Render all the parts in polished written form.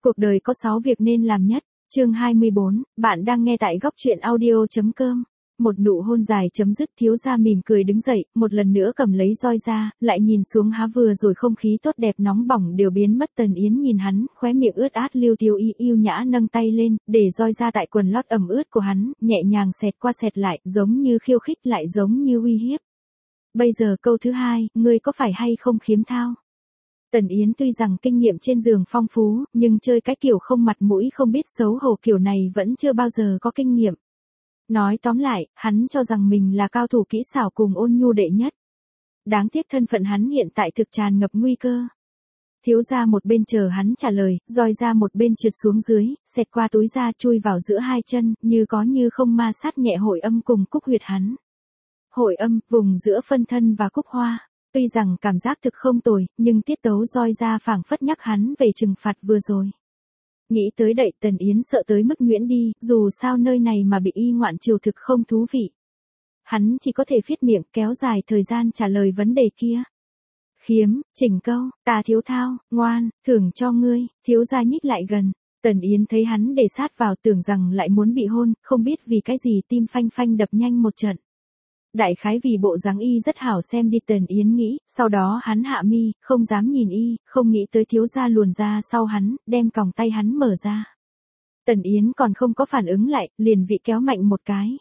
Cuộc đời có 6 việc nên làm nhất. Chương 24, bạn đang nghe tại góc truyện audio.com. Một nụ hôn dài chấm dứt, thiếu gia mỉm cười đứng dậy, một lần nữa cầm lấy roi ra, lại nhìn xuống há vừa rồi không khí tốt đẹp nóng bỏng đều biến mất. Tần Yến nhìn hắn, khóe miệng ướt át liêu tiêu yêu nhã nâng tay lên, để roi ra tại quần lót ẩm ướt của hắn, nhẹ nhàng xẹt qua xẹt lại, giống như khiêu khích lại giống như uy hiếp. Bây giờ câu thứ hai, ngươi có phải hay không khiếm thao? Tần Yến tuy rằng kinh nghiệm trên giường phong phú, nhưng chơi cái kiểu không mặt mũi không biết xấu hổ kiểu này vẫn chưa bao giờ có kinh nghiệm. Nói tóm lại, hắn cho rằng mình là cao thủ kỹ xảo cùng ôn nhu đệ nhất. Đáng tiếc thân phận hắn hiện tại thực tràn ngập nguy cơ. Thiếu gia một bên chờ hắn trả lời, roi ra một bên trượt xuống dưới, xẹt qua túi da chui vào giữa hai chân, như có như không ma sát nhẹ hội âm cùng cúc huyệt hắn. Hội âm, vùng giữa phân thân và cúc hoa. Tuy rằng cảm giác thực không tồi, nhưng tiết tấu roi ra phảng phất nhắc hắn về trừng phạt vừa rồi. Nghĩ tới đậy, Tần Yến sợ tới mức nhuyễn đi, dù sao nơi này mà bị y ngoạn chiều thực không thú vị. Hắn chỉ có thể viết miệng kéo dài thời gian trả lời vấn đề kia. Khiếm, chỉnh câu, ta thiếu thao, ngoan, thưởng cho ngươi, thiếu gia nhích lại gần. Tần Yến thấy hắn để sát vào tưởng rằng lại muốn bị hôn, không biết vì cái gì tim phanh phanh đập nhanh một trận. Đại khái vì bộ dáng y rất hảo xem đi, Tần Yến nghĩ, sau đó hắn hạ mi, không dám nhìn y, không nghĩ tới thiếu gia luồn ra sau hắn, đem còng tay hắn mở ra. Tần Yến còn không có phản ứng lại, liền vị kéo mạnh một cái.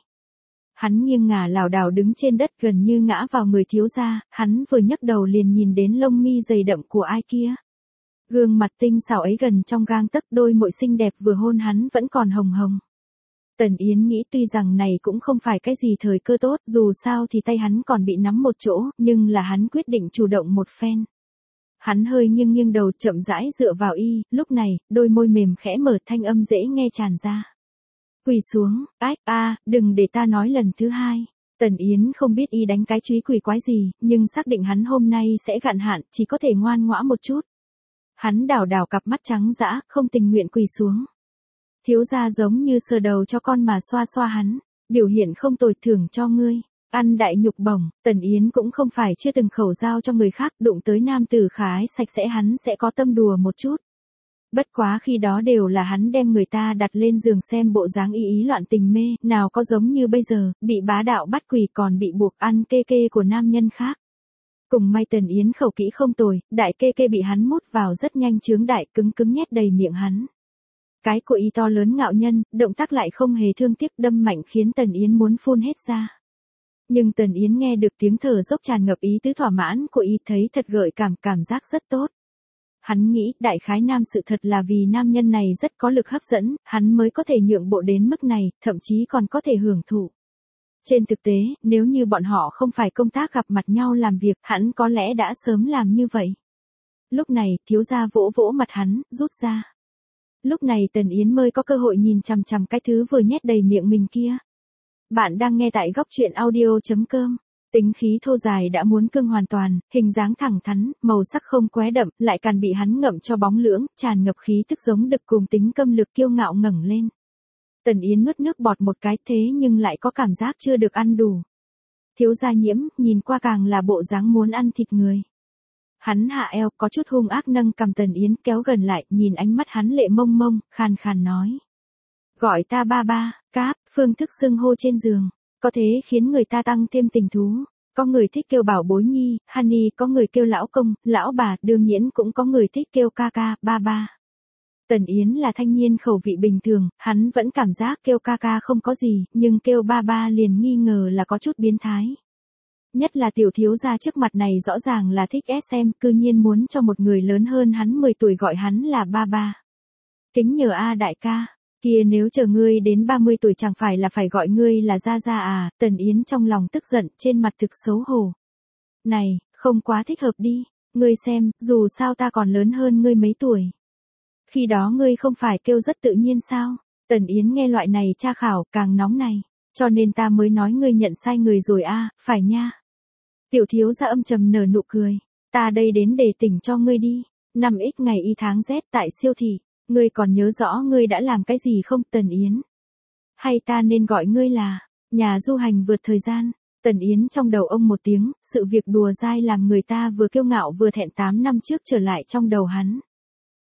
Hắn nghiêng ngả lảo đảo đứng trên đất gần như ngã vào người thiếu gia, hắn vừa nhấc đầu liền nhìn đến lông mi dày đậm của ai kia. Gương mặt tinh xảo ấy gần trong gang tấc, đôi môi xinh đẹp vừa hôn hắn vẫn còn hồng hồng. Tần Yến nghĩ tuy rằng này cũng không phải cái gì thời cơ tốt, dù sao thì tay hắn còn bị nắm một chỗ, nhưng là hắn quyết định chủ động một phen. Hắn hơi nghiêng đầu chậm rãi dựa vào y, lúc này, đôi môi mềm khẽ mở, thanh âm dễ nghe tràn ra. Quỳ xuống, ách đừng để ta nói lần thứ hai. Tần Yến không biết y đánh cái chúy quỷ quái gì, nhưng xác định hắn hôm nay sẽ gạn hạn, chỉ có thể ngoan ngoã một chút. Hắn đảo cặp mắt trắng dã, không tình nguyện quỳ xuống. Thiếu gia giống như sờ đầu cho con mà xoa xoa hắn, biểu hiện không tồi, thưởng cho ngươi. Ăn đại nhục bổng, Tần Yến cũng không phải chưa từng khẩu giao cho người khác, đụng tới nam tử khả ái sạch sẽ hắn sẽ có tâm đùa một chút. Bất quá khi đó đều là hắn đem người ta đặt lên giường xem bộ dáng ý loạn tình mê, nào có giống như bây giờ, bị bá đạo bắt quỳ còn bị buộc ăn kê của nam nhân khác. Cùng may Tần Yến khẩu kỹ không tồi, đại kê bị hắn mút vào rất nhanh, chướng đại cứng nhét đầy miệng hắn. Cái của y to lớn ngạo nhân, động tác lại không hề thương tiếc, đâm mạnh khiến Tần Yến muốn phun hết ra. Nhưng Tần Yến nghe được tiếng thở dốc tràn ngập ý tứ thỏa mãn của y, thấy thật gợi cảm giác rất tốt. Hắn nghĩ, đại khái nam sự thật là vì nam nhân này rất có lực hấp dẫn, hắn mới có thể nhượng bộ đến mức này, thậm chí còn có thể hưởng thụ. Trên thực tế, nếu như bọn họ không phải công tác gặp mặt nhau làm việc, hắn có lẽ đã sớm làm như vậy. Lúc này, thiếu gia vỗ mặt hắn, rút ra. Lúc này Tần Yến mới có cơ hội nhìn chằm chằm cái thứ vừa nhét đầy miệng mình kia. Bạn đang nghe tại góc truyện audio.com. Tính khí thô dài đã muốn cương hoàn toàn, hình dáng thẳng thắn, màu sắc không quá đậm, lại càng bị hắn ngậm cho bóng lưỡng, tràn ngập khí tức giống đực cùng tính câm lực kiêu ngạo ngẩng lên. Tần Yến nuốt nước bọt một cái, thế nhưng lại có cảm giác chưa được ăn đủ. Thiếu gia Nhiễm, nhìn qua càng là bộ dáng muốn ăn thịt người. Hắn hạ eo, có chút hung ác nâng cằm Tần Yến kéo gần lại, nhìn ánh mắt hắn lệ mông, khàn nói. Gọi ta ba, cáp, phương thức xưng hô trên giường, có thế khiến người ta tăng thêm tình thú. Có người thích kêu bảo bối nhi, honey, có người kêu lão công, lão bà, đương nhiên cũng có người thích kêu ca, ba. Tần Yến là thanh niên khẩu vị bình thường, hắn vẫn cảm giác kêu ca không có gì, nhưng kêu ba liền nghi ngờ là có chút biến thái. Nhất là tiểu thiếu gia trước mặt này rõ ràng là thích SM, cư nhiên muốn cho một người lớn hơn hắn 10 tuổi gọi hắn là ba. Kính nhờ đại ca, kia nếu chờ ngươi đến 30 tuổi chẳng phải là phải gọi ngươi là gia à, Tần Yến trong lòng tức giận, trên mặt thực xấu hổ. Này, không quá thích hợp đi, ngươi xem, dù sao ta còn lớn hơn ngươi mấy tuổi. Khi đó ngươi không phải kêu rất tự nhiên sao? Tần Yến nghe loại này tra khảo càng nóng này, cho nên ta mới nói ngươi nhận sai người rồi phải nha. Tiểu thiếu gia âm trầm nở nụ cười, ta đây đến để tỉnh cho ngươi đi, 5x ngày y tháng Z tại siêu thị, ngươi còn nhớ rõ ngươi đã làm cái gì không Tần Yến? Hay ta nên gọi ngươi là, nhà du hành vượt thời gian? Tần Yến trong đầu ông một tiếng, sự việc đùa dai làm người ta vừa kiêu ngạo vừa thẹn 8 năm trước trở lại trong đầu hắn.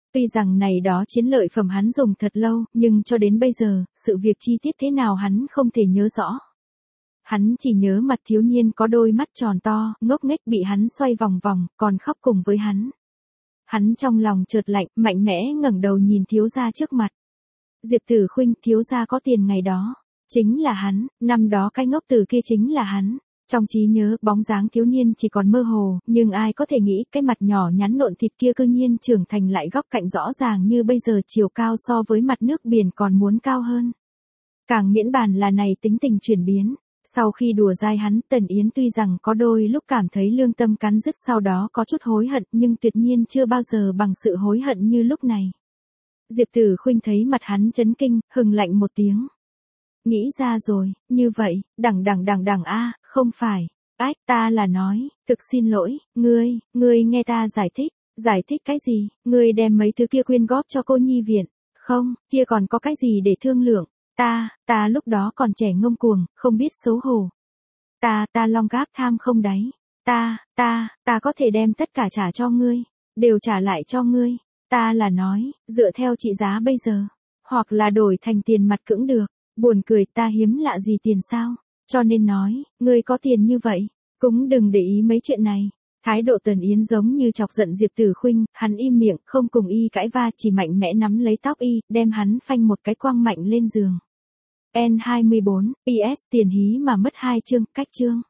Tuy rằng này đó chiến lợi phẩm hắn dùng thật lâu, nhưng cho đến bây giờ, sự việc chi tiết thế nào hắn không thể nhớ rõ. Hắn chỉ nhớ mặt thiếu niên có đôi mắt tròn to, ngốc nghếch bị hắn xoay vòng vòng, còn khóc cùng với hắn. Hắn trong lòng chợt lạnh, mạnh mẽ ngẩng đầu nhìn thiếu gia trước mặt. Diệp Tử Khuynh, thiếu gia có tiền ngày đó. Chính là hắn, năm đó cái ngốc tử kia chính là hắn. Trong trí nhớ, bóng dáng thiếu niên chỉ còn mơ hồ, nhưng ai có thể nghĩ cái mặt nhỏ nhắn nộn thịt kia cư nhiên trưởng thành lại góc cạnh rõ ràng như bây giờ, chiều cao so với mặt nước biển còn muốn cao hơn. Càng miễn bàn là này tính tình chuyển biến. Sau khi đùa dai hắn, Tần Yến tuy rằng có đôi lúc cảm thấy lương tâm cắn rứt, sau đó có chút hối hận, nhưng tuyệt nhiên chưa bao giờ bằng sự hối hận như lúc này. Diệp Tử Khuynh thấy mặt hắn chấn kinh, hừ lạnh một tiếng. Nghĩ ra rồi, như vậy, đằng a, không phải. Ách, ta là nói, thực xin lỗi, ngươi nghe ta giải thích cái gì, ngươi đem mấy thứ kia quyên góp cho cô nhi viện, không, kia còn có cái gì để thương lượng, ta lúc đó còn trẻ ngông cuồng, không biết xấu hổ. Ta long gáp tham không đáy, ta có thể đem tất cả trả cho ngươi, đều trả lại cho ngươi, ta là nói, dựa theo trị giá bây giờ, hoặc là đổi thành tiền mặt cũng được. Buồn cười, ta hiếm lạ gì tiền sao, cho nên nói, ngươi có tiền như vậy, cũng đừng để ý mấy chuyện này. Thái độ Tần Yến giống như chọc giận Diệp Tử Khuynh, hắn im miệng, không cùng y cãi va, chỉ mạnh mẽ nắm lấy tóc y, đem hắn phanh một cái quăng mạnh lên giường. N24, PS tiền hí mà mất 2 chương, cách chương.